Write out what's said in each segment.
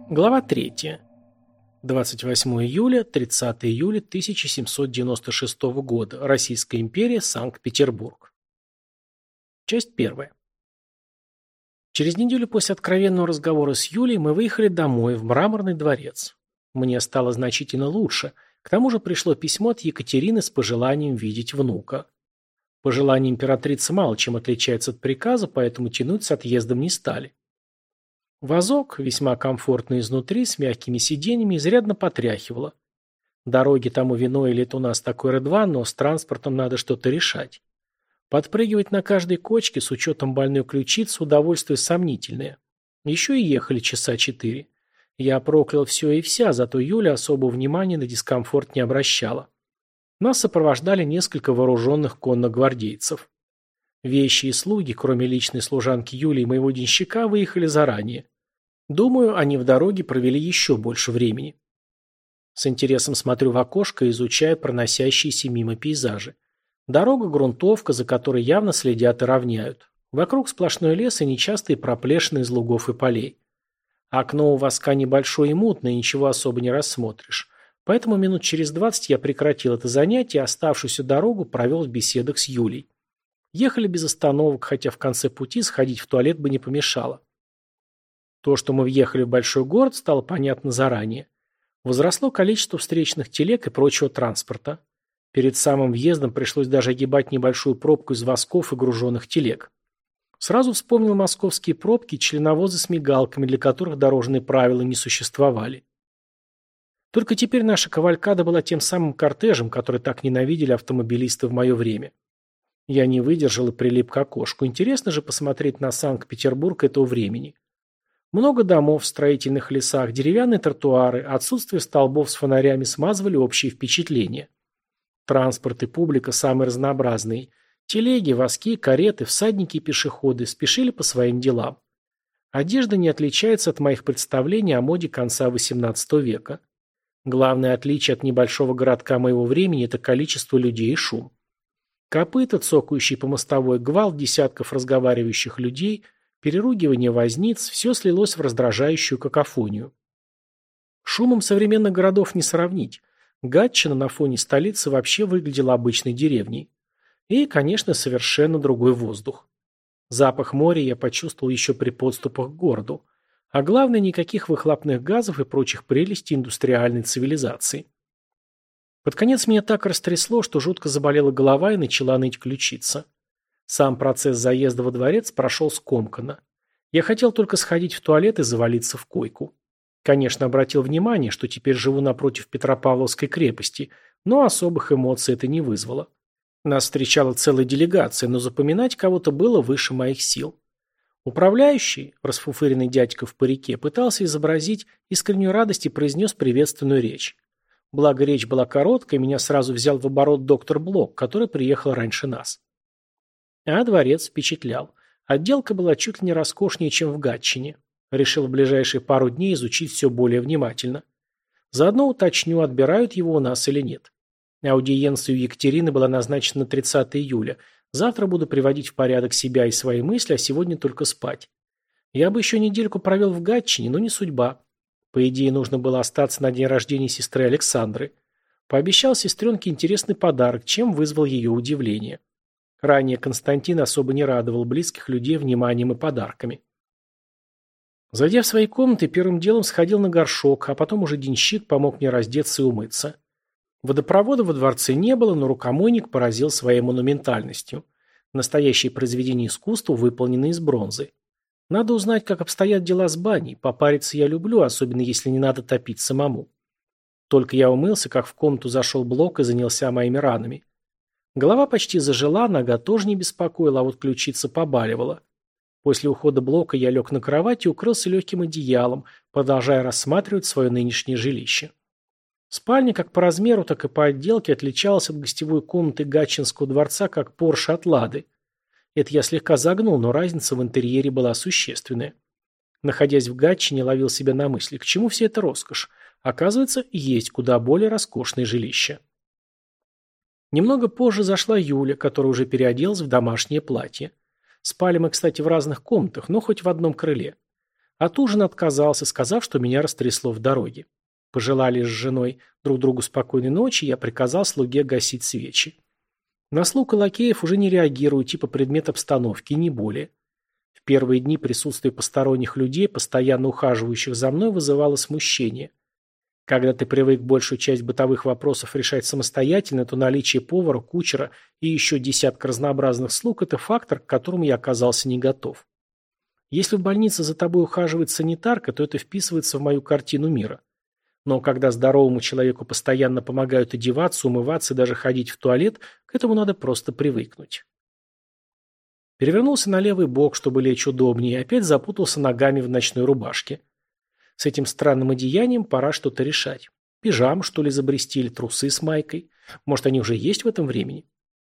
Глава 3. 28 июля, 30 июля 1796 года. Российская империя, Санкт-Петербург. Часть 1. Через неделю после откровенного разговора с Юлей мы выехали домой, в Мраморный дворец. Мне стало значительно лучше. К тому же пришло письмо от Екатерины с пожеланием видеть внука. Пожелание императрицы мало чем отличается от приказа, поэтому тянуть с отъездом не стали. Вазок, весьма комфортный изнутри, с мягкими сиденьями, изрядно потряхивало. Дороги тому виной, или это у нас такой рыдван, но с транспортом надо что-то решать. Подпрыгивать на каждой кочке с учетом больной ключицы удовольствие сомнительное. Еще и ехали часа 4. Я проклял все и вся, зато Юля особого внимания на дискомфорт не обращала. Нас сопровождали несколько вооруженных конногвардейцев. Вещи и слуги, кроме личной служанки Юли и моего денщика, выехали заранее. Думаю, они в дороге провели еще больше времени. С интересом смотрю в окошко и изучаю проносящиеся мимо пейзажи. Дорога грунтовка, за которой явно следят и равняют. Вокруг сплошной лес и нечастые проплешины из лугов и полей. Окно у воска небольшое и мутное, ничего особо не рассмотришь. Поэтому минут через 20 я прекратил это занятие, оставшуюся дорогу провел в беседах с Юлей. Ехали без остановок, хотя в конце пути сходить в туалет бы не помешало. То, что мы въехали в большой город, стало понятно заранее. Возросло количество встречных телег и прочего транспорта. Перед самым въездом пришлось даже огибать небольшую пробку из восков и груженных телег. Сразу вспомнил московские пробки и членовозы с мигалками, для которых дорожные правила не существовали. Только теперь наша кавалькада была тем самым кортежем, который так ненавидели автомобилисты в мое время. Я не выдержал и прилип к окошку. Интересно же посмотреть на Санкт-Петербург этого времени. Много домов в строительных лесах, деревянные тротуары, отсутствие столбов с фонарями смазывали общее впечатление. Транспорт и публика самые разнообразные. Телеги, воски, кареты, всадники и пешеходы спешили по своим делам. Одежда не отличается от моих представлений о моде конца XVIII века. Главное отличие от небольшого городка моего времени – это количество людей и шум. Копыта, цокающие по мостовой, гвалт десятков разговаривающих людей, переругивание возниц – все слилось в раздражающую какофонию. Шумом современных городов не сравнить. Гатчина на фоне столицы вообще выглядела обычной деревней. И, конечно, совершенно другой воздух. Запах моря я почувствовал еще при подступах к городу. А главное, никаких выхлопных газов и прочих прелестей индустриальной цивилизации. Под конец меня так растрясло, что жутко заболела голова и начала ныть ключица. Сам процесс заезда во дворец прошел скомканно. Я хотел только сходить в туалет и завалиться в койку. Конечно, обратил внимание, что теперь живу напротив Петропавловской крепости, но особых эмоций это не вызвало. Нас встречала целая делегация, но запоминать кого-то было выше моих сил. Управляющий, расфуфыренный дядька в парике, пытался изобразить искреннюю радость и произнес приветственную речь. Благо речь была короткой, меня сразу взял в оборот доктор Блок, который приехал раньше нас. А дворец впечатлял. Отделка была чуть ли не роскошнее, чем в Гатчине. Решил в ближайшие пару дней изучить все более внимательно. Заодно уточню, отбирают его у нас или нет. Аудиенция у Екатерины была назначена на 30 июля. Завтра буду приводить в порядок себя и свои мысли, а сегодня только спать. Я бы еще недельку провел в Гатчине, но не судьба. По идее, нужно было остаться на день рождения сестры Александры. Пообещал сестренке интересный подарок, чем вызвал ее удивление. Ранее Константин особо не радовал близких людей вниманием и подарками. Зайдя в свои комнаты, первым делом сходил на горшок, а потом уже денщик помог мне раздеться и умыться. Водопровода во дворце не было, но рукомойник поразил своей монументальностью. Настоящее произведение искусства, выполненное из бронзы. Надо узнать, как обстоят дела с баней. Попариться я люблю, особенно если не надо топить самому. Только я умылся, как в комнату зашел Блок и занялся моими ранами. Голова почти зажила, нога тоже не беспокоила, а вот ключица побаливала. После ухода Блока я лег на кровать и укрылся легким одеялом, продолжая рассматривать свое нынешнее жилище. Спальня как по размеру, так и по отделке отличалась от гостевой комнаты Гатчинского дворца, как Порше от Лады. Это я слегка загнул, но разница в интерьере была существенная. Находясь в Гатчине, ловил себя на мысли, к чему вся эта роскошь. Оказывается, есть куда более роскошные жилища. Немного позже зашла Юля, которая уже переоделась в домашнее платье. Спали мы, кстати, в разных комнатах, но хоть в одном крыле. От ужина отказался, сказав, что меня растрясло в дороге. Пожелали с женой друг другу спокойной ночи, я приказал слуге гасить свечи. На слуг и лакеев уже не реагирую, типа предмет обстановки, не более. В первые дни присутствие посторонних людей, постоянно ухаживающих за мной, вызывало смущение. Когда ты привык большую часть бытовых вопросов решать самостоятельно, то наличие повара, кучера и еще десятка разнообразных слуг – это фактор, к которому я оказался не готов. Если в больнице за тобой ухаживает санитарка, то это вписывается в мою картину мира. Но когда здоровому человеку постоянно помогают одеваться, умываться и даже ходить в туалет, к этому надо просто привыкнуть. Перевернулся на левый бок, чтобы лечь удобнее, и опять запутался ногами в ночной рубашке. С этим странным одеянием пора что-то решать. Пижаму, что ли, изобрести, или трусы с майкой. Может, они уже есть в этом времени?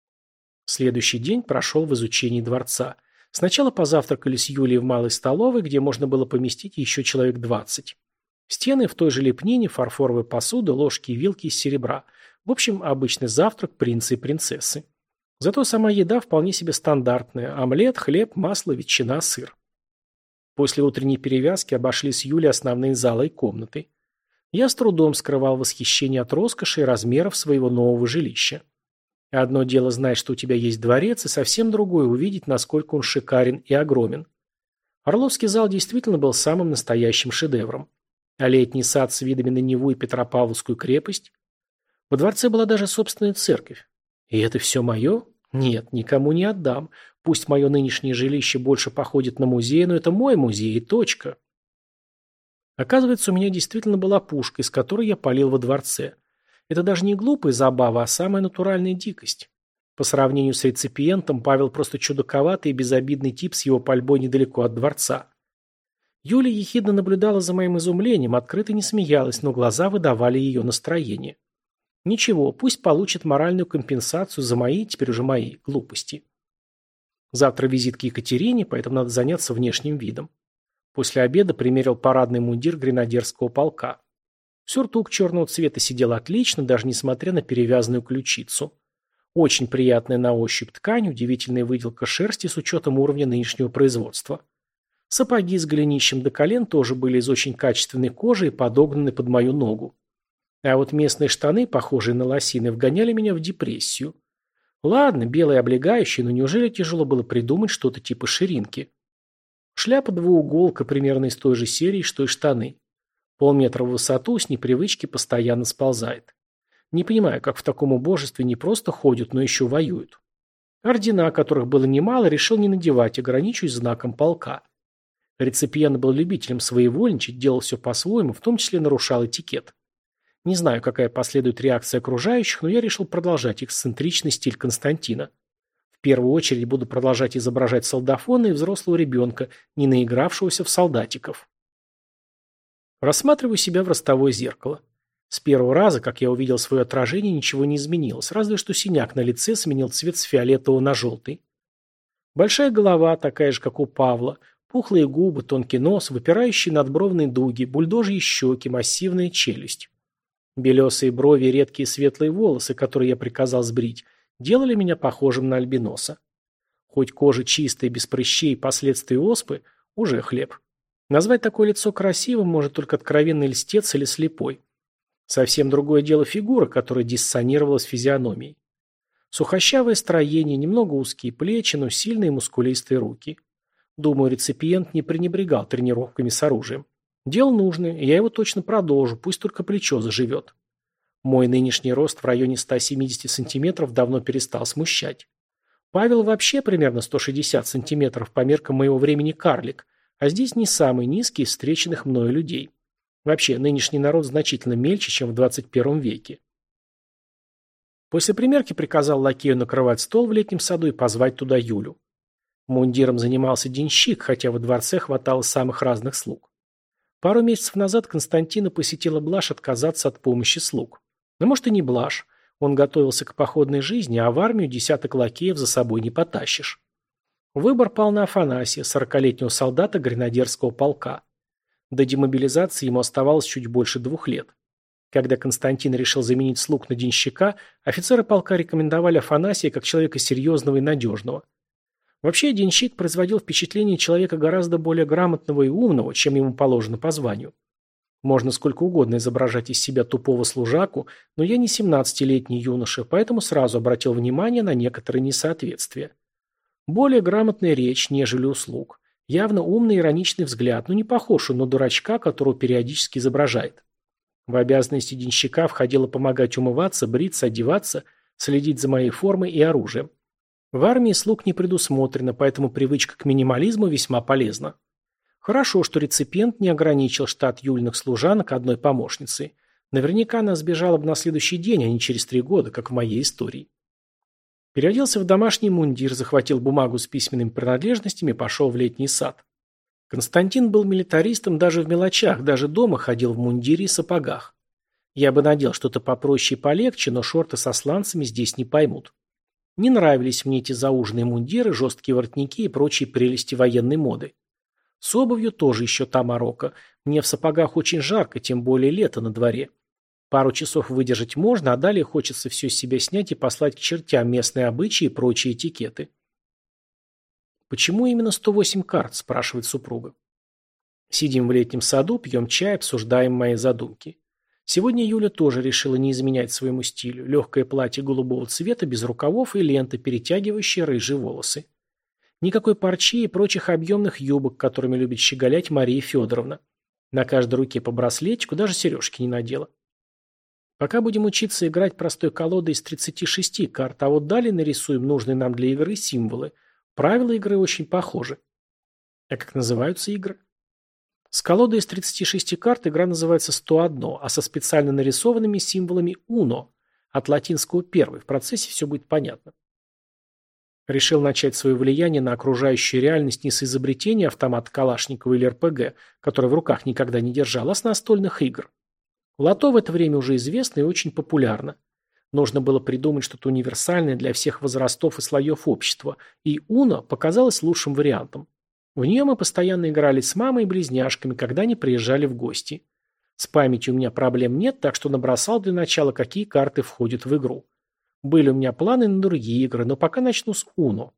Следующий день прошел в изучении дворца. Сначала позавтракали с Юлией в малой столовой, где можно было поместить еще человек 20. Стены в той же лепнине, фарфоровая посуда, ложки и вилки из серебра. В общем, обычный завтрак принца и принцессы. Зато сама еда вполне себе стандартная. Омлет, хлеб, масло, ветчина, сыр. После утренней перевязки обошли с Юлей основные залы и комнаты. Я с трудом скрывал восхищение от роскоши и размеров своего нового жилища. Одно дело знать, что у тебя есть дворец, и совсем другое увидеть, насколько он шикарен и огромен. Орловский зал действительно был самым настоящим шедевром. А летний сад с видами на Неву и Петропавловскую крепость? Во дворце была даже собственная церковь. И это все мое? Нет, никому не отдам. Пусть мое нынешнее жилище больше походит на музей, но это мой музей и точка. Оказывается, у меня действительно была пушка, из которой я палил во дворце. Это даже не глупая забава, а самая натуральная дикость. По сравнению с реципиентом, Павел просто чудаковатый и безобидный тип с его пальбой недалеко от дворца. Юля ехидно наблюдала за моим изумлением, открыто не смеялась, но глаза выдавали ее настроение. Ничего, пусть получит моральную компенсацию за мои, теперь уже мои, глупости. Завтра визит к Екатерине, поэтому надо заняться внешним видом. После обеда примерил парадный мундир гренадерского полка. Сюртук черного цвета сидел отлично, даже несмотря на перевязанную ключицу. Очень приятная на ощупь ткань, удивительная выделка шерсти с учетом уровня нынешнего производства. Сапоги с голенищем до колен тоже были из очень качественной кожи и подогнаны под мою ногу. А вот местные штаны, похожие на лосины, вгоняли меня в депрессию. Ладно, белые облегающие, но неужели тяжело было придумать что-то типа ширинки? Шляпа двууголка примерно из той же серии, что и штаны. Полметра в высоту, с непривычки постоянно сползает. Не понимаю, как в таком убожестве не просто ходят, но еще воюют. Ордена, которых было немало, решил не надевать, ограничиваясь знаком полка. Реципиент был любителем своевольничать, делал все по-своему, в том числе нарушал этикет. Не знаю, какая последует реакция окружающих, но я решил продолжать эксцентричный стиль Константина. В первую очередь буду продолжать изображать солдафона и взрослого ребенка, не наигравшегося в солдатиков. Рассматриваю себя в ростовое зеркало. С первого раза, как я увидел свое отражение, ничего не изменилось, разве что синяк на лице сменил цвет с фиолетового на желтый. Большая голова, такая же, как у Павла, пухлые губы, тонкий нос, выпирающие надбровные дуги, бульдожьи щеки, массивная челюсть. Белесые брови и редкие светлые волосы, которые я приказал сбрить, делали меня похожим на альбиноса. Хоть кожа чистая, без прыщей и последствий оспы, уже хлеб. Назвать такое лицо красивым может только откровенный льстец или слепой. Совсем другое дело фигура, которая диссонировала с физиономией. Сухощавое строение, немного узкие плечи, но сильные мускулистые руки. Думаю, реципиент не пренебрегал тренировками с оружием. Дело нужное, и я его точно продолжу, пусть только плечо заживет. Мой нынешний рост в районе 170 сантиметров давно перестал смущать. Павел вообще примерно 160 сантиметров по меркам моего времени карлик, а здесь не самый низкий из встреченных мною людей. Вообще, нынешний народ значительно мельче, чем в 21 веке. После примерки приказал лакею накрывать стол в летнем саду и позвать туда Юлю. Мундиром занимался денщик, хотя во дворце хватало самых разных слуг. Пару месяцев назад Константина посетила блажь отказаться от помощи слуг. Но может и не блажь. Он готовился к походной жизни, а в армию десяток лакеев за собой не потащишь. Выбор пал на Афанасия, 40-летнего солдата гренадерского полка. До демобилизации ему оставалось чуть больше 2 лет. Когда Константин решил заменить слуг на денщика, офицеры полка рекомендовали Афанасия как человека серьезного и надежного. Вообще, денщик производил впечатление человека гораздо более грамотного и умного, чем ему положено по званию. Можно сколько угодно изображать из себя тупого служаку, но я не 17-летний юноша, поэтому сразу обратил внимание на некоторые несоответствия. Более грамотная речь, нежели услуг. Явно умный ироничный взгляд, но не похож он на дурачка, которого периодически изображает. В обязанности денщика входило помогать умываться, бриться, одеваться, следить за моей формой и оружием. В армии слуг не предусмотрено, поэтому привычка к минимализму весьма полезна. Хорошо, что реципиент не ограничил штат Юлиных служанок одной помощницей. Наверняка она сбежала бы на следующий день, а не через 3 года, как в моей истории. Переоделся в домашний мундир, захватил бумагу с письменными принадлежностями и пошел в летний сад. Константин был милитаристом даже в мелочах, даже дома ходил в мундире и сапогах. Я бы надел что-то попроще и полегче, но шорты со сланцами здесь не поймут. Не нравились мне эти зауженные мундиры, жесткие воротники и прочие прелести военной моды. С обувью тоже еще та морока. Мне в сапогах очень жарко, тем более лето на дворе. Пару часов выдержать можно, а далее хочется все с себя снять и послать к чертям местные обычаи и прочие этикеты. «Почему именно 108 карт?» – спрашивает супруга. Сидим в летнем саду, пьем чай, обсуждаем мои задумки. Сегодня Юля тоже решила не изменять своему стилю. Легкое платье голубого цвета, без рукавов и лента, перетягивающая рыжие волосы. Никакой парчи и прочих объемных юбок, которыми любит щеголять Мария Федоровна. На каждой руке по браслетику, даже сережки не надела. Пока будем учиться играть простой колодой из 36 карт, а вот далее нарисуем нужные нам для игры символы. Правила игры очень похожи. А как называются игры? С колодой из 36 карт игра называется 101, а со специально нарисованными символами «Uno», от латинского «первый». В процессе все будет понятно. Решил начать свое влияние на окружающую реальность не с изобретения автомата Калашникова или РПГ, который в руках никогда не держал, а с настольных игр. Лото в это время уже известно и очень популярно. Нужно было придумать что-то универсальное для всех возрастов и слоев общества, и Uno показалось лучшим вариантом. В нее мы постоянно играли с мамой и близняшками, когда они приезжали в гости. С памятью у меня проблем нет, так что набросал для начала, какие карты входят в игру. Были у меня планы на другие игры, но пока начну с Uno.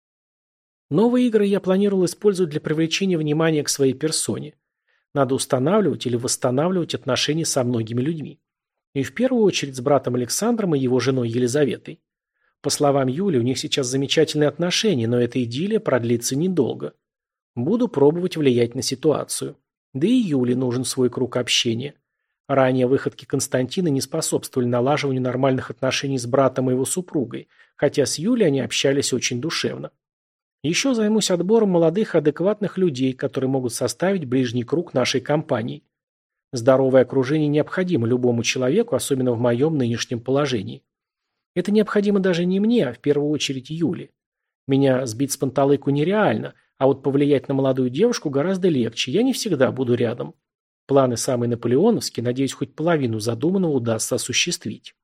Новые игры я планировал использовать для привлечения внимания к своей персоне. Надо устанавливать или восстанавливать отношения со многими людьми. И в первую очередь с братом Александром и его женой Елизаветой. По словам Юли, у них сейчас замечательные отношения, но эта идиллия продлится недолго. Буду пробовать влиять на ситуацию. Да и Юле нужен свой круг общения. Ранее выходки Константина не способствовали налаживанию нормальных отношений с братом и его супругой, хотя с Юлей они общались очень душевно. Еще займусь отбором молодых адекватных людей, которые могут составить ближний круг нашей компании. Здоровое окружение необходимо любому человеку, особенно в моем нынешнем положении. Это необходимо даже не мне, а в первую очередь Юле. Меня сбить с панталыку нереально, а вот повлиять на молодую девушку гораздо легче, я не всегда буду рядом. Планы самые наполеоновские, надеюсь, хоть половину задуманного удастся осуществить.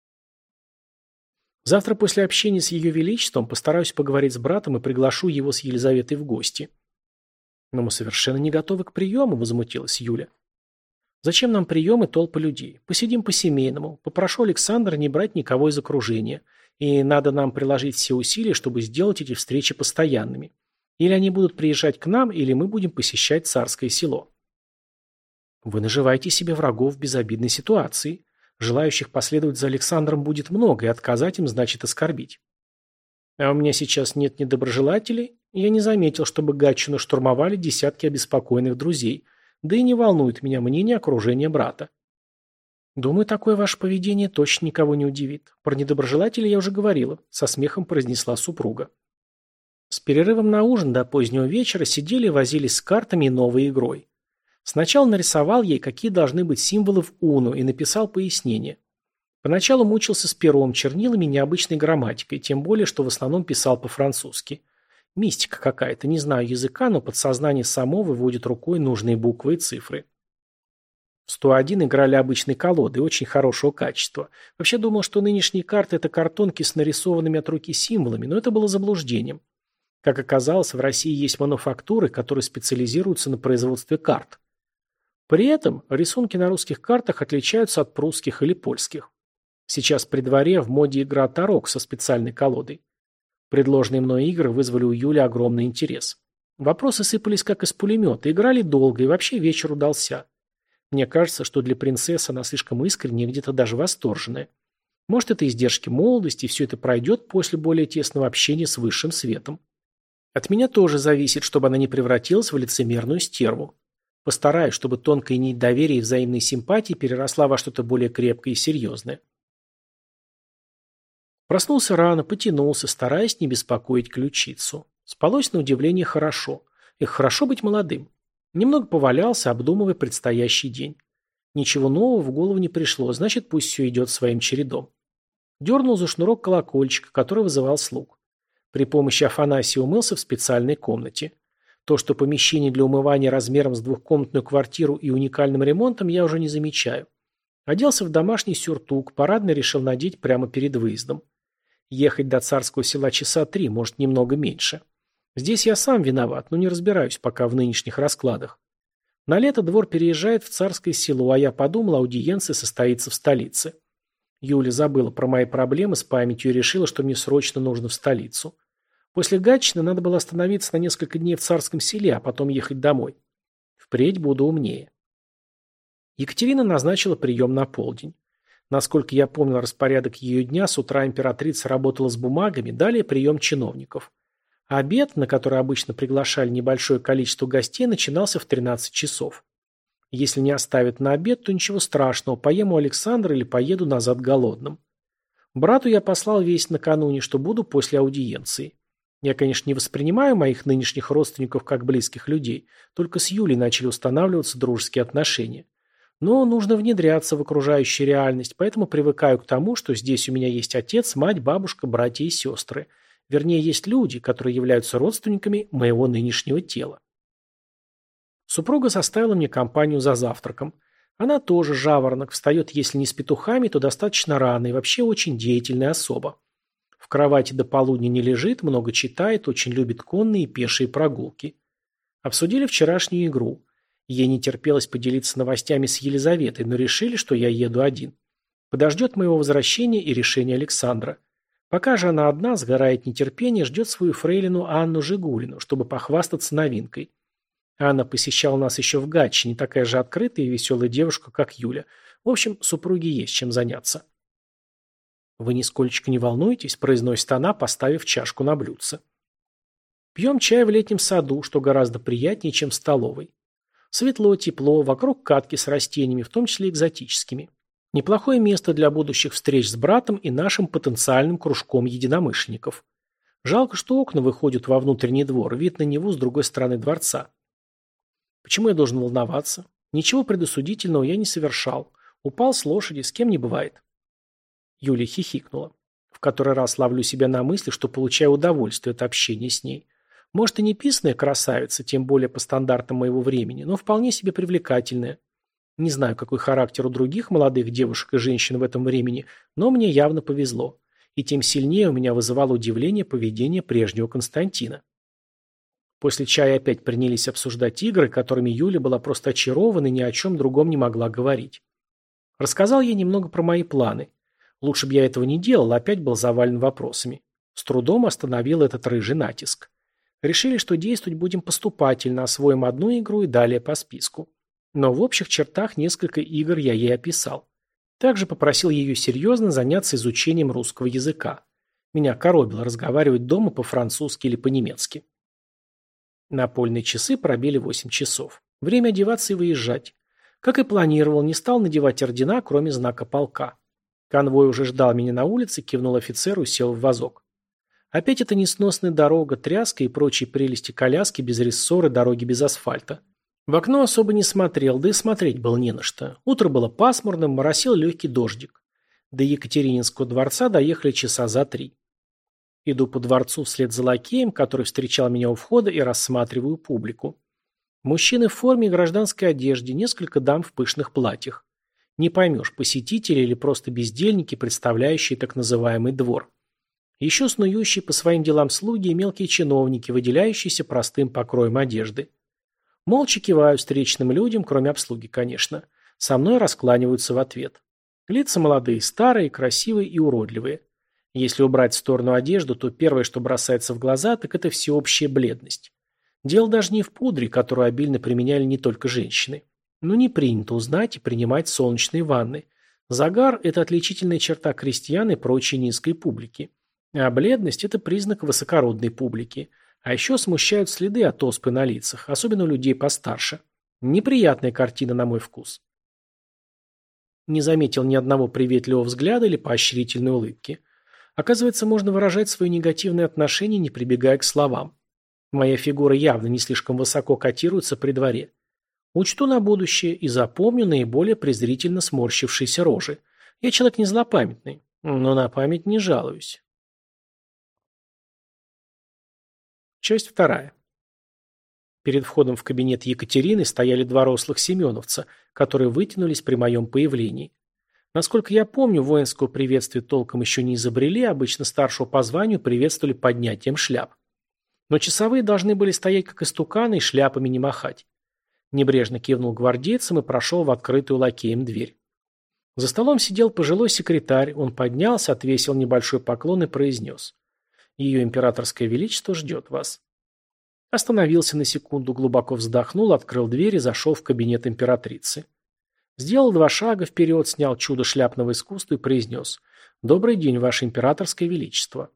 Завтра после общения с Ее Величеством постараюсь поговорить с братом и приглашу его с Елизаветой в гости. Но мы совершенно не готовы к приему, возмутилась Юля. Зачем нам прием и толпы людей? Посидим по-семейному. Попрошу Александра не брать никого из окружения. И надо нам приложить все усилия, чтобы сделать эти встречи постоянными. Или они будут приезжать к нам, или мы будем посещать царское село. Вы наживаете себе врагов в безобидной ситуации. Желающих последовать за Александром будет много, и отказать им значит оскорбить. А у меня сейчас нет недоброжелателей, и я не заметил, чтобы Гатчину штурмовали десятки обеспокоенных друзей, да и не волнует меня мнение окружения брата. Думаю, такое ваше поведение точно никого не удивит. Про недоброжелателей я уже говорила, со смехом произнесла супруга. С перерывом на ужин до позднего вечера сидели и возились с картами и новой игрой. Сначала нарисовал ей, какие должны быть символы в Uno, и написал пояснение. Поначалу мучился с пером, чернилами и необычной грамматикой, тем более, что в основном писал по-французски. Мистика какая-то, не знаю языка, но подсознание само выводит рукой нужные буквы и цифры. В 101 играли обычной колодой, очень хорошего качества. Вообще думал, что нынешние карты – это картонки с нарисованными от руки символами, но это было заблуждением. Как оказалось, в России есть мануфактуры, которые специализируются на производстве карт. При этом рисунки на русских картах отличаются от прусских или польских. Сейчас при дворе в моде игра тарок со специальной колодой. Предложенные мной игры вызвали у Юли огромный интерес. Вопросы сыпались как из пулемета, играли долго, и вообще вечер удался. Мне кажется, что для принцессы она слишком искренняя, где-то даже восторженная. Может, это издержки молодости, и все это пройдет после более тесного общения с высшим светом. От меня тоже зависит, чтобы она не превратилась в лицемерную стерву. Постараюсь, чтобы тонкая нить доверия и взаимной симпатии переросла во что-то более крепкое и серьезное. Проснулся рано, потянулся, стараясь не беспокоить ключицу. Спалось на удивление хорошо. Эх, хорошо быть молодым. Немного повалялся, обдумывая предстоящий день. Ничего нового в голову не пришло, значит, пусть все идет своим чередом. Дернул за шнурок колокольчика, который вызывал слуг. При помощи Афанасия умылся в специальной комнате. То, что помещение для умывания размером с двухкомнатную квартиру и уникальным ремонтом, я уже не замечаю. Оделся в домашний сюртук, парадный решил надеть прямо перед выездом. Ехать до Царского Села часа 3, может, немного меньше. Здесь я сам виноват, но не разбираюсь пока в нынешних раскладах. На лето двор переезжает в Царское Село, а я подумал, аудиенция состоится в столице. Юля забыла про мои проблемы с памятью и решила, что мне срочно нужно в столицу. После Гатчины надо было остановиться на несколько дней в Царском Селе, а потом ехать домой. Впредь буду умнее. Екатерина назначила прием на полдень. Насколько я помнил распорядок ее дня, с утра императрица работала с бумагами, далее прием чиновников. А обед, на который обычно приглашали небольшое количество гостей, начинался в 13 часов. Если не оставят на обед, то ничего страшного, поем у Александра или поеду назад голодным. Брату я послал весть накануне, что буду после аудиенции. Я, конечно, не воспринимаю моих нынешних родственников как близких людей, только с Юлей начали устанавливаться дружеские отношения. Но нужно внедряться в окружающую реальность, поэтому привыкаю к тому, что здесь у меня есть отец, мать, бабушка, братья и сестры. Вернее, есть люди, которые являются родственниками моего нынешнего тела. Супруга составила мне компанию за завтраком. Она тоже жаворонок, встает, если не с петухами, то достаточно рано и вообще очень деятельная особа. В кровати до полудня не лежит, много читает, очень любит конные и пешие прогулки. Обсудили вчерашнюю игру. Ей не терпелось поделиться новостями с Елизаветой, но решили, что я еду один. Подождет моего возвращения и решения Александра. Пока же она одна, сгорает нетерпение, ждет свою фрейлину Анну Жигулину, чтобы похвастаться новинкой. Анна посещала нас еще в Гатчине, такая же открытая и веселая девушка, как Юля. В общем, супруге есть чем заняться. «Вы нисколько не волнуетесь?» – произносит она, поставив чашку на блюдце. Пьем чай в летнем саду, что гораздо приятнее, чем в столовой. Светло, тепло, вокруг катки с растениями, в том числе экзотическими. Неплохое место для будущих встреч с братом и нашим потенциальным кружком единомышленников. Жалко, что окна выходят во внутренний двор, вид на него с другой стороны дворца. Почему я должен волноваться? Ничего предосудительного я не совершал. Упал с лошади, с кем не бывает. Юлия хихикнула. В который раз ловлю себя на мысли, что получаю удовольствие от общения с ней. Может, и не писаная красавица, тем более по стандартам моего времени, но вполне себе привлекательная. Не знаю, какой характер у других молодых девушек и женщин в этом времени, но мне явно повезло. И тем сильнее у меня вызывало удивление поведение прежнего Константина. После чая опять принялись обсуждать игры, которыми Юля была просто очарована и ни о чем другом не могла говорить. Рассказал ей немного про мои планы. Лучше бы я этого не делал, опять был завален вопросами. С трудом остановил этот рыжий натиск. Решили, что действовать будем поступательно, освоим одну игру и далее по списку. Но в общих чертах несколько игр я ей описал. Также попросил ее серьезно заняться изучением русского языка. Меня коробило разговаривать дома по-французски или по-немецки. Напольные часы пробили 8 часов. Время одеваться и выезжать. Как и планировал, не стал надевать ордена, кроме знака полка. Конвой уже ждал меня на улице, кивнул офицеру и сел в вазок. Опять эта несносная дорога, тряска и прочие прелести коляски без рессоры, дороги без асфальта. В окно особо не смотрел, да и смотреть было не на что. Утро было пасмурным, моросил легкий дождик. До Екатерининского дворца доехали часа за 3. Иду по дворцу вслед за лакеем, который встречал меня у входа, и рассматриваю публику. Мужчины в форме и гражданской одежде, несколько дам в пышных платьях. Не поймешь, посетители или просто бездельники, представляющие так называемый двор. Еще снующие по своим делам слуги и мелкие чиновники, выделяющиеся простым покроем одежды. Молча киваю встречным людям, кроме обслуги, конечно. Со мной раскланиваются в ответ. Лица молодые, старые, красивые и уродливые. Если убрать в сторону одежду, то первое, что бросается в глаза, так это всеобщая бледность. Дело даже не в пудре, которую обильно применяли не только женщины. Но не принято узнать и принимать солнечные ванны. Загар – это отличительная черта крестьян и прочей низкой публики. А бледность – это признак высокородной публики. А еще смущают следы от оспы на лицах, особенно у людей постарше. Неприятная картина на мой вкус. Не заметил ни одного приветливого взгляда или поощрительной улыбки. Оказывается, можно выражать свое негативное отношение, не прибегая к словам. Моя фигура явно не слишком высоко котируется при дворе. Учту на будущее и запомню наиболее презрительно сморщившиеся рожи. Я человек не злопамятный, но на память не жалуюсь. Часть вторая. Перед входом в кабинет Екатерины стояли два рослых семеновца, которые вытянулись при моем появлении. Насколько я помню, воинского приветствия толком еще не изобрели, обычно старшего по званию приветствовали поднятием шляп. Но часовые должны были стоять как истуканы и шляпами не махать. Небрежно кивнул гвардейцам и прошел в открытую лакеем дверь. За столом сидел пожилой секретарь, он поднялся, отвесил небольшой поклон и произнес: «Ее императорское величество ждет вас». Остановился на секунду, глубоко вздохнул, открыл дверь и зашел в кабинет императрицы. Сделал 2 шага вперед, снял чудо шляпного искусства и произнес: «Добрый день, ваше императорское величество».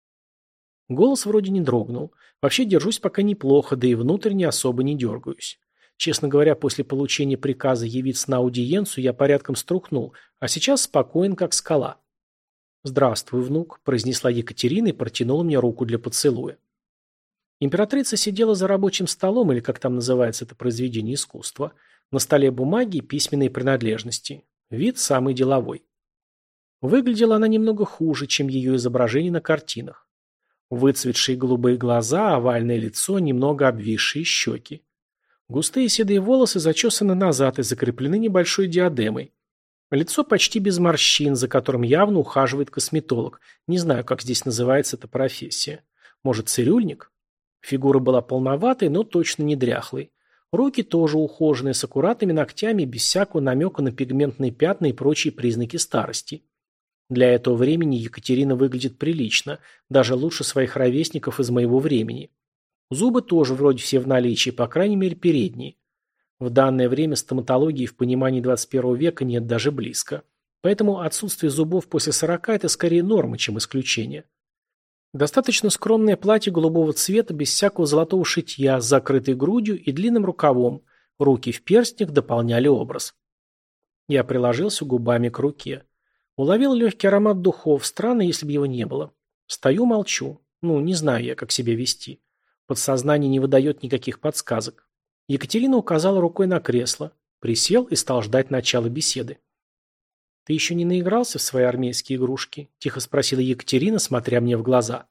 Голос вроде не дрогнул. Вообще держусь пока неплохо, да и внутренне особо не дергаюсь. Честно говоря, после получения приказа явиться на аудиенцию я порядком струхнул, а сейчас спокоен, как скала. «Здравствуй, внук», – произнесла Екатерина и протянула мне руку для поцелуя. Императрица сидела за рабочим столом, или как там называется это произведение искусства. На столе бумаги и письменные принадлежности. Вид самый деловой. Выглядела она немного хуже, чем ее изображение на картинах. Выцветшие голубые глаза, овальное лицо, немного обвисшие щеки. Густые седые волосы зачесаны назад и закреплены небольшой диадемой. Лицо почти без морщин, за которым явно ухаживает косметолог. Не знаю, как здесь называется эта профессия. Может, цирюльник? Фигура была полноватой, но точно не дряхлой. Руки тоже ухоженные, с аккуратными ногтями, без всякого намека на пигментные пятна и прочие признаки старости. Для этого времени Екатерина выглядит прилично, даже лучше своих ровесников из моего времени. Зубы тоже вроде все в наличии, по крайней мере передние. В данное время стоматологии в понимании 21 века нет даже близко. Поэтому отсутствие зубов после 40 – это скорее норма, чем исключение. Достаточно скромное платье голубого цвета, без всякого золотого шитья, с закрытой грудью и длинным рукавом. Руки в перстнях дополняли образ. Я приложился губами к руке. Уловил легкий аромат духов, странно, если бы его не было. Стою, молчу. Не знаю я, как себя вести. Подсознание не выдает никаких подсказок. Екатерина указала рукой на кресло, присел и стал ждать начала беседы. «Ты еще не наигрался в свои армейские игрушки?» – тихо спросила Екатерина, смотря мне в глаза.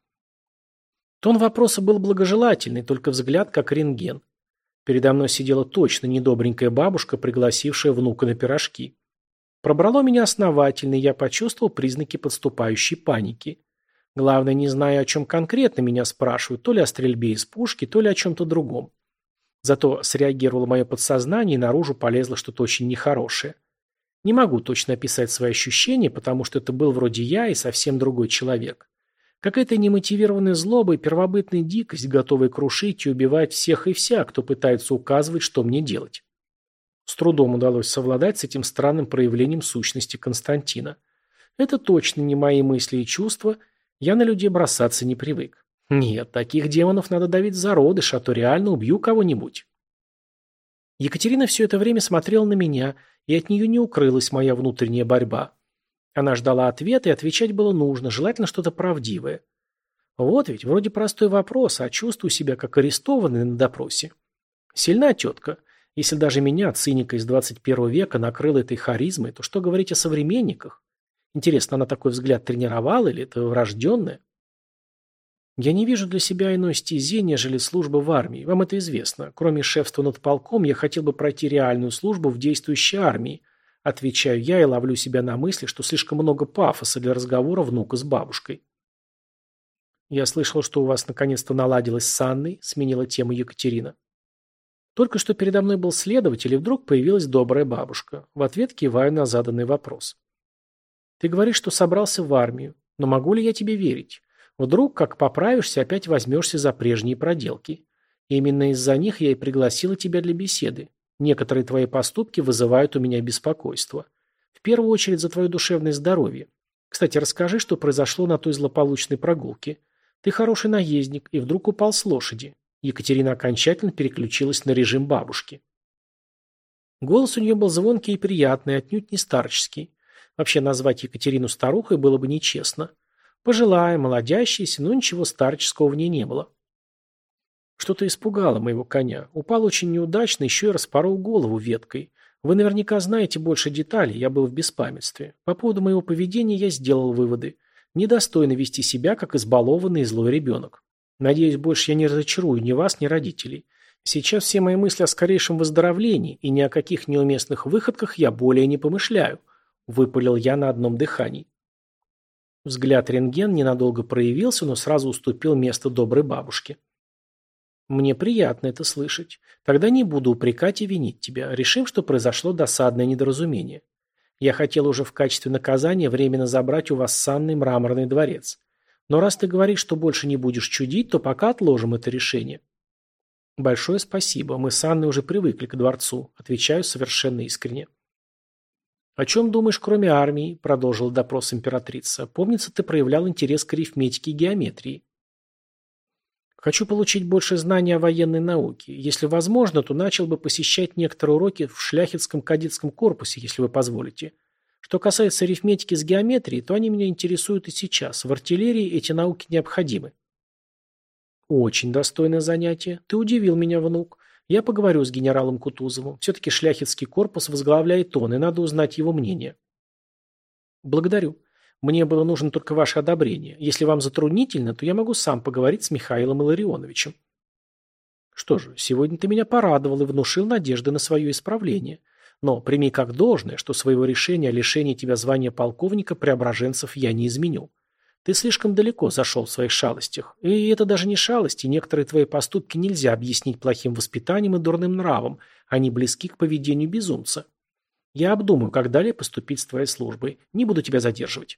Тон вопроса был благожелательный, только взгляд как рентген. Передо мной сидела точно недобренькая бабушка, пригласившая внука на пирожки. Пробрало меня основательно, и я почувствовал признаки подступающей паники. Главное, не знаю, о чем конкретно меня спрашивают, то ли о стрельбе из пушки, то ли о чем-то другом. Зато среагировало мое подсознание, и наружу полезло что-то очень нехорошее. Не могу точно описать свои ощущения, потому что это был вроде я и совсем другой человек. Какая-то немотивированная злоба и первобытная дикость, готовая крушить и убивать всех и вся, кто пытается указывать, что мне делать. С трудом удалось совладать с этим странным проявлением сущности Константина. Это точно не мои мысли и чувства. Я на людей бросаться не привык. Нет, таких демонов надо давить в зародыш, а то реально убью кого-нибудь. Екатерина все это время смотрела на меня, и от нее не укрылась моя внутренняя борьба. Она ждала ответа, и отвечать было нужно, желательно что-то правдивое. Вот ведь, вроде простой вопрос, а чувствую себя как арестованный на допросе. Сильна тетка. Если даже меня, циника из 21 века, накрыла этой харизмой, то что говорить о современниках? Интересно, она такой взгляд тренировала или это врожденное? Я не вижу для себя иной стези, нежели служба в армии. Вам это известно. Кроме шефства над полком, я хотел бы пройти реальную службу в действующей армии. Отвечаю я и ловлю себя на мысли, что слишком много пафоса для разговора внука с бабушкой. Я слышал, что у вас наконец-то наладилось с Анной, сменила тему Екатерина. Только что передо мной был следователь, и вдруг появилась добрая бабушка. В ответ киваю на заданный вопрос. Ты говоришь, что собрался в армию. Но могу ли я тебе верить? Вдруг, как поправишься, опять возьмешься за прежние проделки. Именно из-за них я и пригласила тебя для беседы. Некоторые твои поступки вызывают у меня беспокойство. В первую очередь за твое душевное здоровье. Кстати, расскажи, что произошло на той злополучной прогулке. Ты хороший наездник и вдруг упал с лошади. Екатерина окончательно переключилась на режим бабушки. Голос у нее был звонкий и приятный, отнюдь не старческий. Вообще назвать Екатерину старухой было бы нечестно. Пожилая, молодящаяся, но ничего старческого в ней не было. Что-то испугало моего коня. Упал очень неудачно, еще и распорол голову веткой. Вы наверняка знаете больше деталей, я был в беспамятстве. По поводу моего поведения я сделал выводы. Недостойно вести себя, как избалованный и злой ребенок. Надеюсь, больше я не разочарую ни вас, ни родителей. Сейчас все мои мысли о скорейшем выздоровлении, и ни о каких неуместных выходках я более не помышляю. Выпалил я на одном дыхании. Взгляд рентген ненадолго проявился, но сразу уступил место доброй бабушке. Мне приятно это слышать. Тогда не буду упрекать и винить тебя. Решим, что произошло досадное недоразумение. Я хотел уже в качестве наказания временно забрать у вас с Анной мраморный дворец. Но раз ты говоришь, что больше не будешь чудить, то пока отложим это решение. Большое спасибо. Мы с Анной уже привыкли к дворцу. Отвечаю совершенно искренне. «О чем думаешь, кроме армии?» – продолжила допрос императрица. «Помнится, ты проявлял интерес к арифметике и геометрии». «Хочу получить больше знаний о военной науке. Если возможно, то начал бы посещать некоторые уроки в шляхетском кадетском корпусе, если вы позволите. Что касается арифметики с геометрией, то они меня интересуют и сейчас. В артиллерии эти науки необходимы». «Очень достойное занятие. Ты удивил меня, внук. Я поговорю с генералом Кутузовым. Все-таки шляхетский корпус возглавляет он, и надо узнать его мнение». «Благодарю. Мне было нужно только ваше одобрение. Если вам затруднительно, то я могу сам поговорить с Михаилом Илларионовичем». «Что же, сегодня ты меня порадовал и внушил надежды на свое исправление. Но прими как должное, что своего решения о лишении тебя звания полковника Преображенцев я не изменю. Ты слишком далеко зашел в своих шалостях. И это даже не шалости, некоторые твои поступки нельзя объяснить плохим воспитанием и дурным нравом. Они близки к поведению безумца. Я обдумаю, как далее поступить с твоей службой. Не буду тебя задерживать».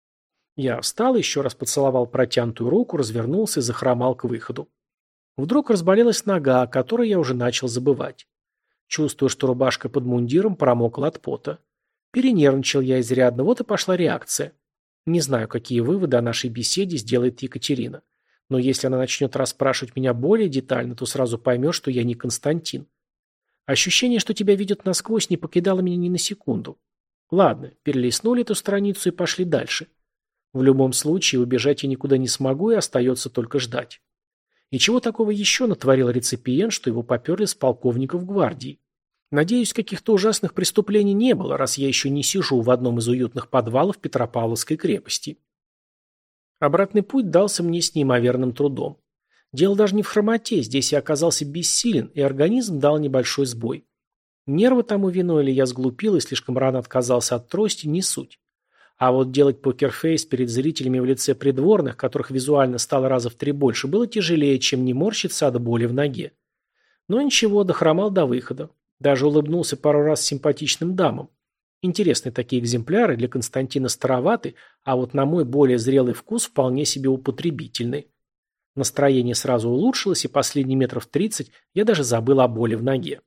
Я встал, еще раз поцеловал протянутую руку, развернулся и захромал к выходу. Вдруг разболелась нога, о которой я уже начал забывать. Чувствую, что рубашка под мундиром промокла от пота. Перенервничал я изрядно, вот и пошла реакция. Не знаю, какие выводы о нашей беседе сделает Екатерина. Но если она начнет расспрашивать меня более детально, то сразу поймет, что я не Константин. Ощущение, что тебя видят насквозь, не покидало меня ни на секунду. Ладно, перелистнули эту страницу и пошли дальше. В любом случае, убежать я никуда не смогу, и остается только ждать. И чего такого еще натворил реципиент, что его поперли с полковников гвардии? Надеюсь, каких-то ужасных преступлений не было, раз я еще не сижу в одном из уютных подвалов Петропавловской крепости. Обратный путь дался мне с неимоверным трудом. Дело даже не в хромоте, здесь я оказался бессилен, и организм дал небольшой сбой. Нервы тому виной, или я сглупил и слишком рано отказался от трости, не суть. А вот делать покерфейс перед зрителями в лице придворных, которых визуально стало раза в 3 больше, было тяжелее, чем не морщиться от боли в ноге. Но ничего, дохромал до выхода. Даже улыбнулся пару раз симпатичным дамам. Интересные такие экземпляры, для Константина староваты, а вот на мой более зрелый вкус вполне себе употребительный. Настроение сразу улучшилось, и последние метров 30 я даже забыл о боли в ноге.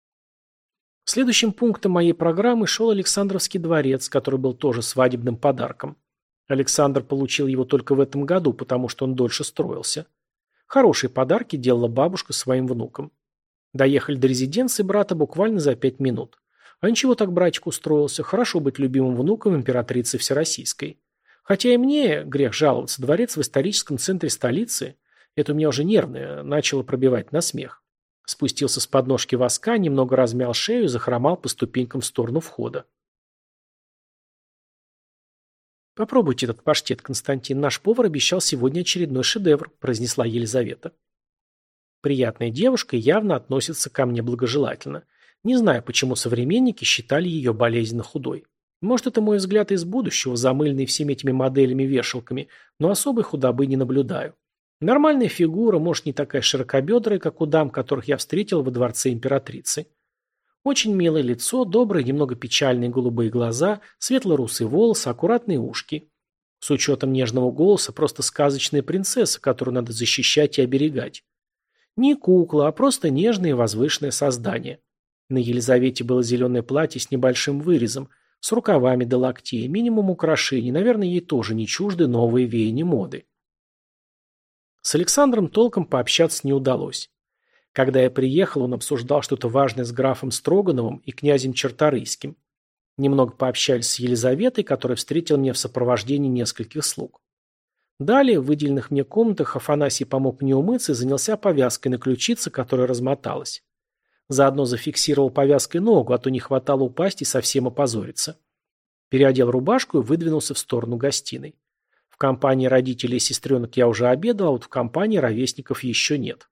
Следующим пунктом моей программы шел Александровский дворец, который был тоже свадебным подарком. Александр получил его только в этом году, потому что он дольше строился. Хорошие подарки делала бабушка своим внукам. Доехали до резиденции брата буквально за 5 минут. А ничего так братик устроился, хорошо быть любимым внуком императрицы Всероссийской. Хотя и мне, грех жаловаться, дворец в историческом центре столицы, это у меня уже нервное, начало пробивать на смех. Спустился с подножки воска, немного размял шею и захромал по ступенькам в сторону входа. «Попробуйте этот паштет, Константин. Наш повар обещал сегодня очередной шедевр», – произнесла Елизавета. Приятная девушка явно относится ко мне благожелательно. Не знаю, почему современники считали ее болезненно худой. Может, это мой взгляд из будущего, замыленный всеми этими моделями-вешалками, но особой худобы не наблюдаю. Нормальная фигура, может, не такая широкобедрая, как у дам, которых я встретил во дворце императрицы. Очень милое лицо, добрые, немного печальные голубые глаза, светло-русые волосы, аккуратные ушки. С учетом нежного голоса, просто сказочная принцесса, которую надо защищать и оберегать. Не кукла, а просто нежное и возвышенное создание. На Елизавете было зеленое платье с небольшим вырезом, с рукавами до локтей, минимум украшений, наверное, ей тоже не чужды новые веяния моды. С Александром толком пообщаться не удалось. Когда я приехал, он обсуждал что-то важное с графом Строгановым и князем Черторийским. Немного пообщались с Елизаветой, которая встретила меня в сопровождении нескольких слуг. Далее в выделенных мне комнатах Афанасий помог мне умыться и занялся повязкой на ключице, которая размоталась. Заодно зафиксировал повязкой ногу, а то не хватало упасть и совсем опозориться. Переодел рубашку и выдвинулся в сторону гостиной. В компании родителей и сестренок я уже обедал, а вот в компании ровесников еще нет.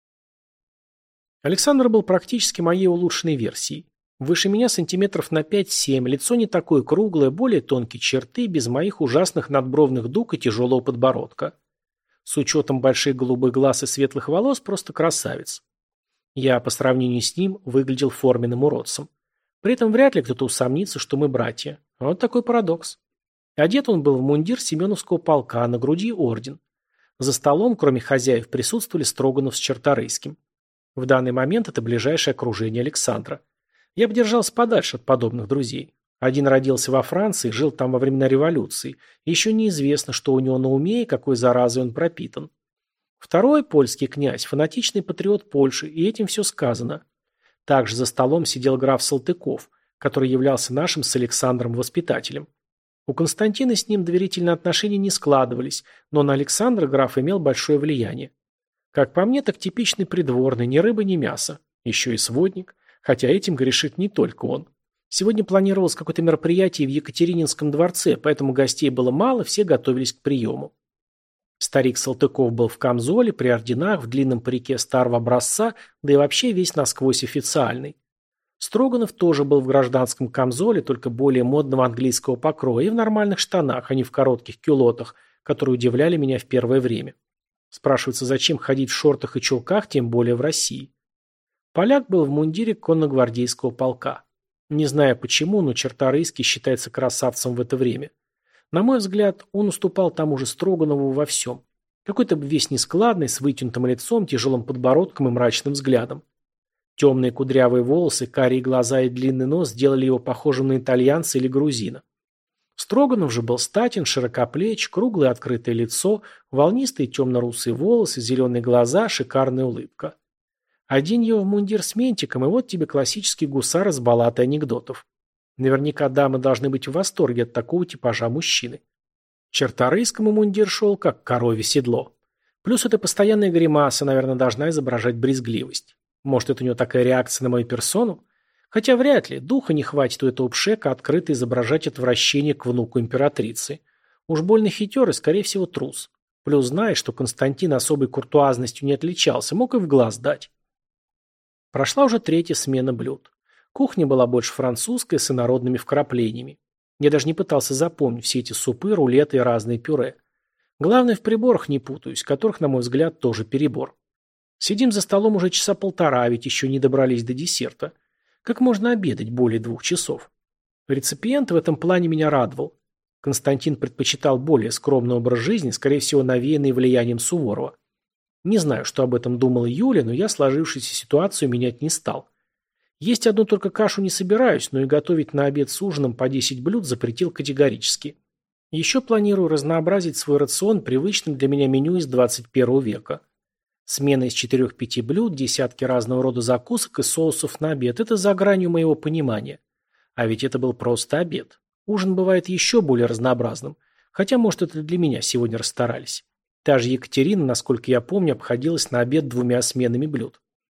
Александр был практически моей улучшенной версией. Выше меня сантиметров на 5-7, лицо не такое круглое, более тонкие черты, без моих ужасных надбровных дуг и тяжелого подбородка. С учетом больших голубых глаз и светлых волос, просто красавец. Я, по сравнению с ним, выглядел форменным уродцем. При этом вряд ли кто-то усомнится, что мы братья. Вот такой парадокс. Одет он был в мундир Семеновского полка, а на груди орден. За столом, кроме хозяев, присутствовали Строганов с Черторийским. В данный момент это ближайшее окружение Александра. Я бы держался подальше от подобных друзей. Один родился во Франции, жил там во времена революции. Еще неизвестно, что у него на уме и какой заразой он пропитан. Второй, польский князь, фанатичный патриот Польши, и этим все сказано. Также за столом сидел граф Салтыков, который являлся нашим с Александром воспитателем. У Константина с ним доверительные отношения не складывались, но на Александра граф имел большое влияние. Как по мне, так типичный придворный, ни рыба, ни мясо. Еще и сводник. Хотя этим грешит не только он. Сегодня планировалось какое-то мероприятие в Екатерининском дворце, поэтому гостей было мало, все готовились к приему. Старик Салтыков был в камзоле, при орденах, в длинном парике старого образца, да и вообще весь насквозь официальный. Строганов тоже был в гражданском камзоле, только более модного английского покроя, и в нормальных штанах, а не в коротких кюлотах, которые удивляли меня в первое время. Спрашивается, зачем ходить в шортах и чулках, тем более в России. Поляк был в мундире конногвардейского полка. Не знаю почему, но Черторийский считается красавцем в это время. На мой взгляд, он уступал тому же Строганову во всем. Какой-то весь нескладный, с вытянутым лицом, тяжелым подбородком и мрачным взглядом. Темные кудрявые волосы, карие глаза и длинный нос сделали его похожим на итальянца или грузина. Строганов же был статен, широкоплеч, круглое открытое лицо, волнистые темно-русые волосы, зеленые глаза, шикарная улыбка. Одень его в мундир с ментиком, и вот тебе классический гусар из баллад и анекдотов. Наверняка дамы должны быть в восторге от такого типажа мужчины. Черторийскому мундир шел, как коровье седло. Плюс эта постоянная гримаса, наверное, должна изображать брезгливость. Может, это у него такая реакция на мою персону? Хотя вряд ли, духа не хватит у этого пшека открыто изображать отвращение к внуку императрицы. Уж больно хитер и, скорее всего, трус. Плюс знаешь, что Константин особой куртуазностью не отличался, мог и в глаз дать. Прошла уже третья смена блюд. Кухня была больше французская, с инородными вкраплениями. Я даже не пытался запомнить все эти супы, рулеты и разные пюре. Главное, в приборах не путаюсь, которых, на мой взгляд, тоже перебор. Сидим за столом уже часа полтора, а ведь еще не добрались до десерта. Как можно обедать более 2 часов? Реципиент в этом плане меня радовал. Константин предпочитал более скромный образ жизни, скорее всего, навеянный влиянием Суворова. Не знаю, что об этом думала Юля, но я сложившуюся ситуацию менять не стал. Есть одну только кашу не собираюсь, но и готовить на обед с ужином по 10 блюд запретил категорически. Еще планирую разнообразить свой рацион привычным для меня меню из 21 века. Смена из 4-5 блюд, десятки разного рода закусок и соусов на обед – это за гранью моего понимания. А ведь это был просто обед. Ужин бывает еще более разнообразным. Хотя, может, это для меня сегодня расстарались. Та же Екатерина, насколько я помню, обходилась на обед 2 сменами блюд.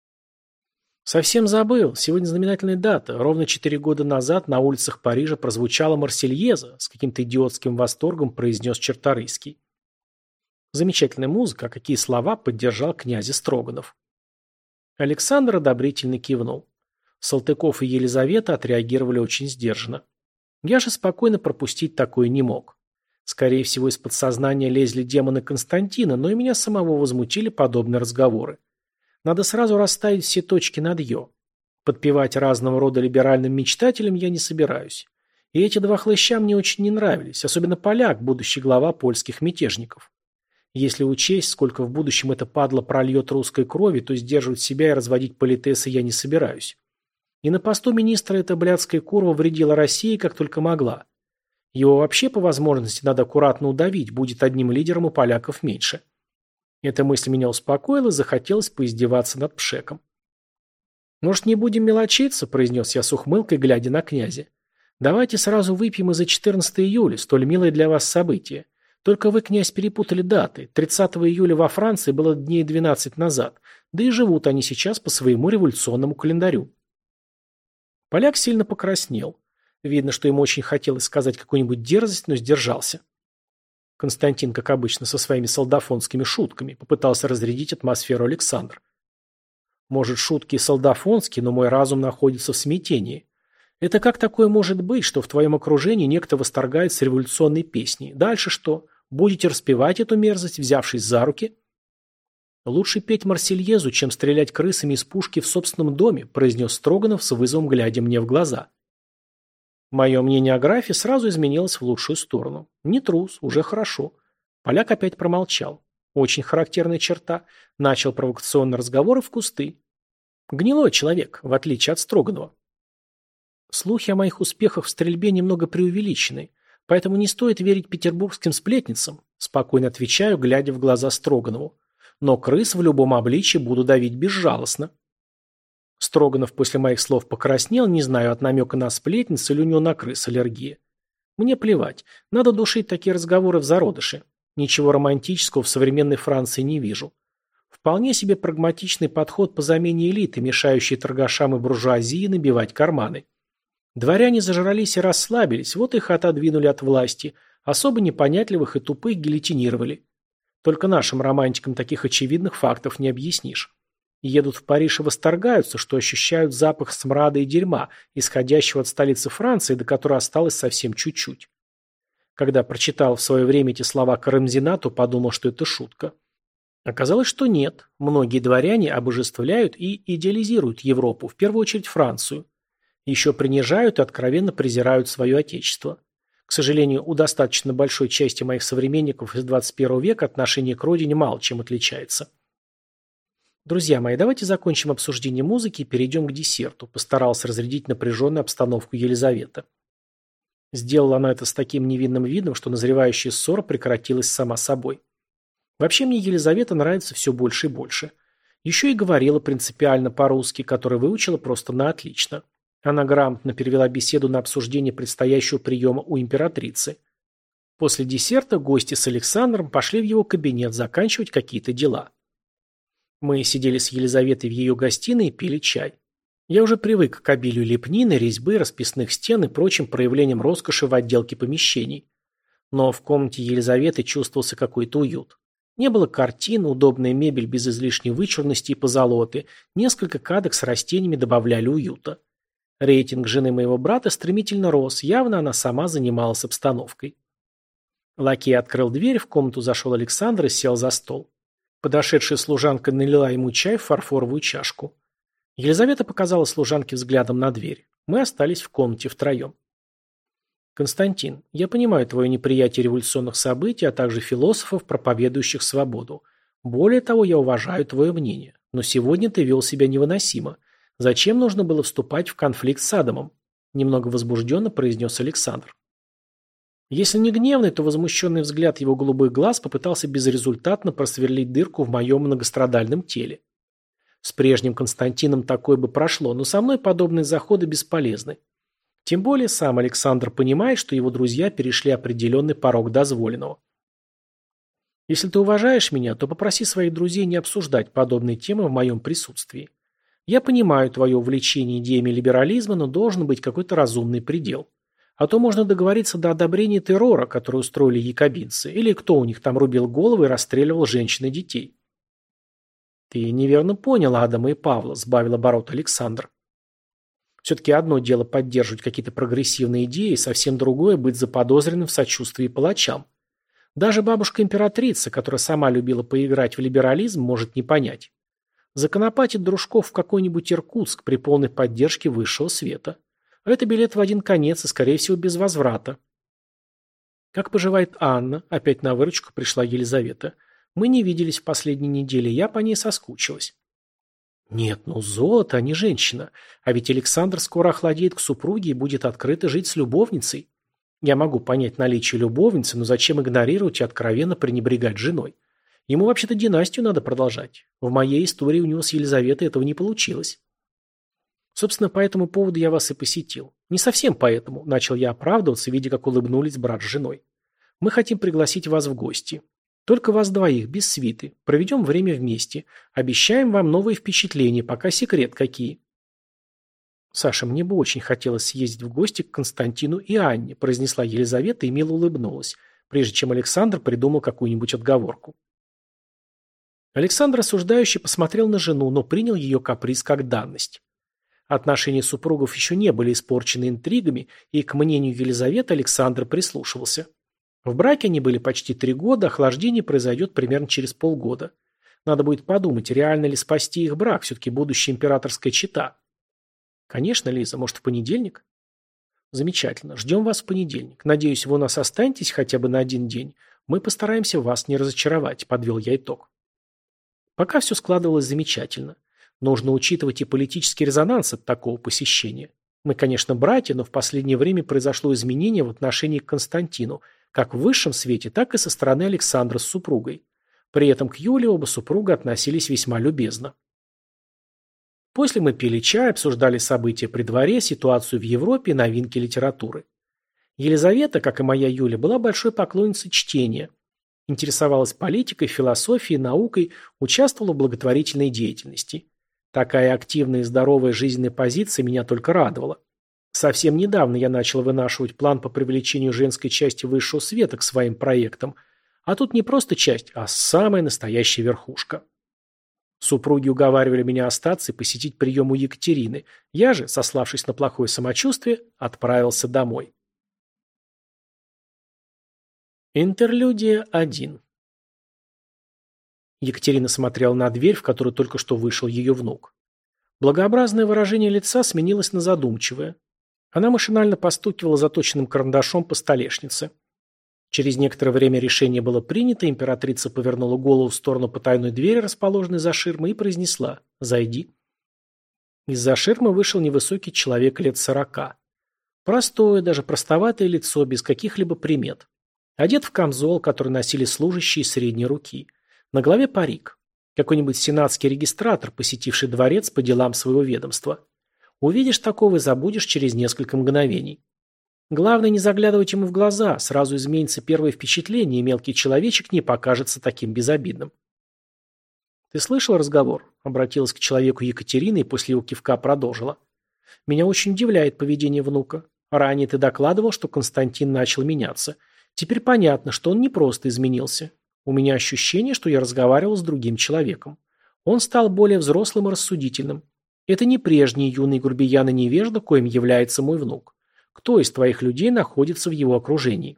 Совсем забыл. Сегодня знаменательная дата. Ровно 4 года назад на улицах Парижа прозвучала Марсельеза, с каким-то идиотским восторгом произнес Черторийский. Замечательная музыка, а какие слова поддержал князя Строганов. Александр одобрительно кивнул. Салтыков и Елизавета отреагировали очень сдержанно. Я же спокойно пропустить такое не мог. Скорее всего, из подсознания лезли демоны Константина, но и меня самого возмутили подобные разговоры. Надо сразу расставить все точки над «ё». Подпевать разного рода либеральным мечтателям я не собираюсь. И эти два хлыща мне очень не нравились, особенно поляк, будущий глава польских мятежников. Если учесть, сколько в будущем это падло прольет русской крови, то сдерживать себя и разводить политесы я не собираюсь. И на посту министра эта блядская курва вредила России как только могла. Его вообще по возможности надо аккуратно удавить, будет одним лидером у поляков меньше. Эта мысль меня успокоила, захотелось поиздеваться над Пшеком. «Может, не будем мелочиться?» – произнес я с ухмылкой, глядя на князя. «Давайте сразу выпьем и за 14 июля, столь милое для вас событие. Только вы, князь, перепутали даты. 30 июля во Франции было дней 12 назад, да и живут они сейчас по своему революционному календарю». Поляк сильно покраснел. Видно, что ему очень хотелось сказать какую-нибудь дерзость, но сдержался. Константин, как обычно, со своими солдафонскими шутками, попытался разрядить атмосферу Александр. Может, шутки и солдафонские, но мой разум находится в смятении. Это как такое может быть, что в твоем окружении некто восторгается революционной песней? Дальше что? Будете распевать эту мерзость, взявшись за руки? Лучше петь Марсельезу, чем стрелять крысами из пушки в собственном доме, произнес Строганов с вызовом, глядя мне в глаза. Мое мнение о графе сразу изменилось в лучшую сторону. Не трус, уже хорошо. Поляк опять промолчал. Очень характерная черта. Начал провокационный разговор и в кусты. Гнилой человек, в отличие от Строганова. Слухи о моих успехах в стрельбе немного преувеличены, поэтому не стоит верить петербургским сплетницам, спокойно отвечаю, глядя в глаза Строганову. Но крыс в любом обличии буду давить безжалостно. Строганов после моих слов покраснел, не знаю, от намека на сплетниц или у него на крыс аллергия. Мне плевать, надо душить такие разговоры в зародыше. Ничего романтического в современной Франции не вижу. Вполне себе прагматичный подход по замене элиты, мешающий торгашам и буржуазии набивать карманы. Дворяне зажрались и расслабились, вот их отодвинули от власти, особо непонятливых и тупых гильотинировали. Только нашим романтикам таких очевидных фактов не объяснишь. Едут в Париж и восторгаются, что ощущают запах смрада и дерьма, исходящего от столицы Франции, до которой осталось совсем чуть-чуть. Когда прочитал в свое время эти слова Карамзина, то подумал, что это шутка. Оказалось, что нет. Многие дворяне обожествляют и идеализируют Европу, в первую очередь Францию. Еще принижают и откровенно презирают свое отечество. К сожалению, у достаточно большой части моих современников из 21 века отношение к родине мало чем отличается. Друзья мои, давайте закончим обсуждение музыки и перейдем к десерту. Постаралась разрядить напряженную обстановку Елизавета. Сделала она это с таким невинным видом, что назревающая ссора прекратилась сама собой. Вообще мне Елизавета нравится все больше и больше. Еще и говорила принципиально по-русски, который выучила просто на отлично. Она грамотно перевела беседу на обсуждение предстоящего приема у императрицы. После десерта гости с Александром пошли в его кабинет заканчивать какие-то дела. Мы сидели с Елизаветой в ее гостиной и пили чай. Я уже привык к обилию лепнины, резьбы, расписных стен и прочим проявлениям роскоши в отделке помещений. Но в комнате Елизаветы чувствовался какой-то уют. Не было картин, удобная мебель без излишней вычурности и позолоты, несколько кадок с растениями добавляли уюта. Рейтинг жены моего брата стремительно рос, явно она сама занималась обстановкой. Лакей открыл дверь, в комнату зашел Александр и сел за стол. Подошедшая служанка налила ему чай в фарфоровую чашку. Елизавета показала служанке взглядом на дверь. Мы остались в комнате втроем. «Константин, я понимаю твое неприятие революционных событий, а также философов, проповедующих свободу. Более того, я уважаю твое мнение. Но сегодня ты вел себя невыносимо. Зачем нужно было вступать в конфликт с Адамом?» Немного возбужденно произнес Александр. Если не гневный, то возмущенный взгляд его голубых глаз попытался безрезультатно просверлить дырку в моем многострадальном теле. С прежним Константином такое бы прошло, но со мной подобные заходы бесполезны. Тем более сам Александр понимает, что его друзья перешли определенный порог дозволенного. Если ты уважаешь меня, то попроси своих друзей не обсуждать подобные темы в моем присутствии. Я понимаю твое увлечение идеями либерализма, но должен быть какой-то разумный предел. А то можно договориться до одобрения террора, который устроили якобинцы, или кто у них там рубил головы и расстреливал женщин и детей. Ты неверно понял Адама и Павла, сбавил оборот Александр. Все-таки одно дело поддерживать какие-то прогрессивные идеи, совсем другое быть заподозренным в сочувствии палачам. Даже бабушка-императрица, которая сама любила поиграть в либерализм, может не понять. Законопатит дружков в какой-нибудь Иркутск при полной поддержке высшего света. А это билет в один конец и, скорее всего, без возврата. Как поживает Анна? Опять на выручку пришла Елизавета. Мы не виделись в последние недели, я по ней соскучилась. Нет, ну золото, а не женщина. А ведь Александр скоро охладеет к супруге и будет открыто жить с любовницей. Я могу понять наличие любовницы, но зачем игнорировать и откровенно пренебрегать женой? Ему вообще-то династию надо продолжать. В моей истории у него с Елизаветой этого не получилось. Собственно, по этому поводу я вас и посетил. Не совсем поэтому, начал я оправдываться, видя, как улыбнулись брат с женой. Мы хотим пригласить вас в гости. Только вас двоих, без свиты. Проведем время вместе. Обещаем вам новые впечатления, пока секрет какие. Саша, мне бы очень хотелось съездить в гости к Константину и Анне, произнесла Елизавета и мило улыбнулась, прежде чем Александр придумал какую-нибудь отговорку. Александр осуждающе посмотрел на жену, но принял ее каприз как данность. Отношения супругов еще не были испорчены интригами, и к мнению Елизаветы Александр прислушивался. В браке они были почти 3 года, охлаждение произойдет примерно через полгода. Надо будет подумать, реально ли спасти их брак, все-таки будущая императорская чета. Конечно, Лиза, может, в понедельник? Замечательно, ждем вас в понедельник. Надеюсь, вы у нас останетесь хотя бы на 1 день. Мы постараемся вас не разочаровать, подвел я итог. Пока все складывалось замечательно. Нужно учитывать и политический резонанс от такого посещения. Мы, конечно, братья, но в последнее время произошло изменение в отношении к Константину, как в высшем свете, так и со стороны Александра с супругой. При этом к Юле оба супруга относились весьма любезно. После мы пили чай, обсуждали события при дворе, ситуацию в Европе и новинки литературы. Елизавета, как и моя Юля, была большой поклонницей чтения. Интересовалась политикой, философией, наукой, участвовала в благотворительной деятельности. Такая активная и здоровая жизненная позиция меня только радовала. Совсем недавно я начал вынашивать план по привлечению женской части высшего света к своим проектам, а тут не просто часть, а самая настоящая верхушка. Супруги уговаривали меня остаться и посетить прием у Екатерины. Я же, сославшись на плохое самочувствие, отправился домой. Интерлюдия 1. Екатерина смотрела на дверь, в которую только что вышел ее внук. Благообразное выражение лица сменилось на задумчивое. Она машинально постукивала заточенным карандашом по столешнице. Через некоторое время решение было принято, императрица повернула голову в сторону потайной двери, расположенной за ширмой, и произнесла «Зайди». Из-за ширмы вышел невысокий человек лет 40. Простое, даже простоватое лицо, без каких-либо примет. Одет в камзол, который носили служащие средней руки. На голове парик. Какой-нибудь сенатский регистратор, посетивший дворец по делам своего ведомства. Увидишь такого и забудешь через несколько мгновений. Главное не заглядывать ему в глаза, сразу изменится первое впечатление, и мелкий человечек не покажется таким безобидным. «Ты слышал разговор?» – обратилась к человеку Екатерина и после его кивка продолжила. «Меня очень удивляет поведение внука. Ранее ты докладывал, что Константин начал меняться. Теперь понятно, что он не просто изменился. У меня ощущение, что я разговаривал с другим человеком. Он стал более взрослым и рассудительным. Это не прежний юный грубиян и невежда, коим является мой внук. Кто из твоих людей находится в его окружении?»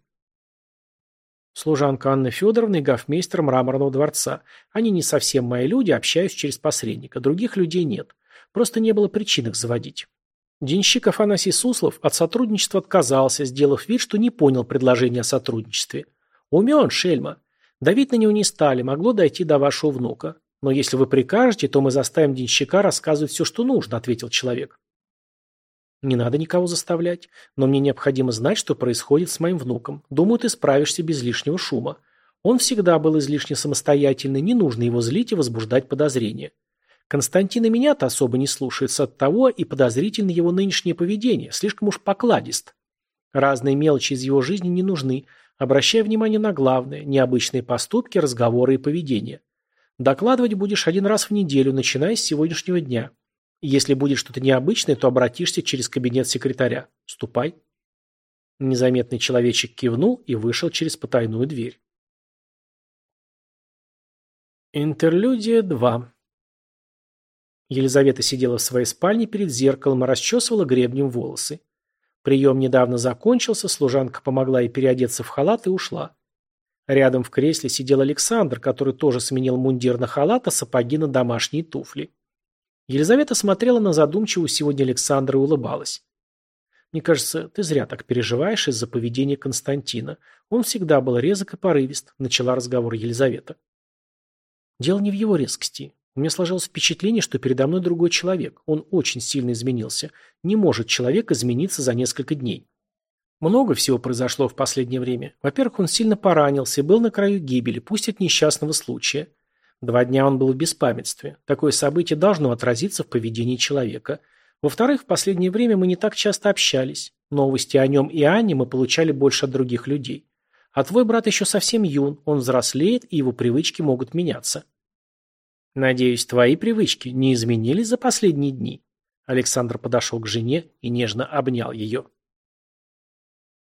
«Служанка Анна Федоровна и гофмейстер Мраморного дворца. Они не совсем мои люди, общаюсь через посредника. Других людей нет. Просто не было причин их заводить». Денщик Афанасий Суслов от сотрудничества отказался, сделав вид, что не понял предложение о сотрудничестве. «Умен, шельма. Давить на него не стали, могло дойти до вашего внука. Но если вы прикажете, то мы заставим денщика рассказывать все, что нужно», — ответил человек. «Не надо никого заставлять, но мне необходимо знать, что происходит с моим внуком. Думаю, ты справишься без лишнего шума. Он всегда был излишне самостоятельный, не нужно его злить и возбуждать подозрения. Константин и меня-то особо не слушается, оттого и подозрительно его нынешнее поведение, слишком уж покладист. Разные мелочи из его жизни не нужны, обращай внимание на главное – необычные поступки, разговоры и поведение. Докладывать будешь 1 раз в неделю, начиная с сегодняшнего дня. Если будет что-то необычное, то обратишься через кабинет секретаря. Ступай». Незаметный человечек кивнул и вышел через потайную дверь. Интерлюдия 2. Елизавета сидела в своей спальне перед зеркалом и расчесывала гребнем волосы. Прием недавно закончился, служанка помогла ей переодеться в халат и ушла. Рядом в кресле сидел Александр, который тоже сменил мундир на халат, а сапоги на домашние туфли. Елизавета смотрела на задумчивого сегодня Александра и улыбалась. Мне кажется, ты зря так переживаешь из-за поведения Константина. Он всегда был резок и порывист, начала разговор Елизавета. Дело не в его резкости. У меня сложилось впечатление, что передо мной другой человек. Он очень сильно изменился. Не может человек измениться за несколько дней. Много всего произошло в последнее время. Во-первых, он сильно поранился и был на краю гибели, пусть от несчастного случая. 2 дня он был в беспамятстве. Такое событие должно отразиться в поведении человека. Во-вторых, в последнее время мы не так часто общались. Новости о нем и Анне мы получали больше от других людей. А твой брат еще совсем юн, он взрослеет, и его привычки могут меняться. Надеюсь, твои привычки не изменились за последние дни. Александр подошел к жене и нежно обнял ее.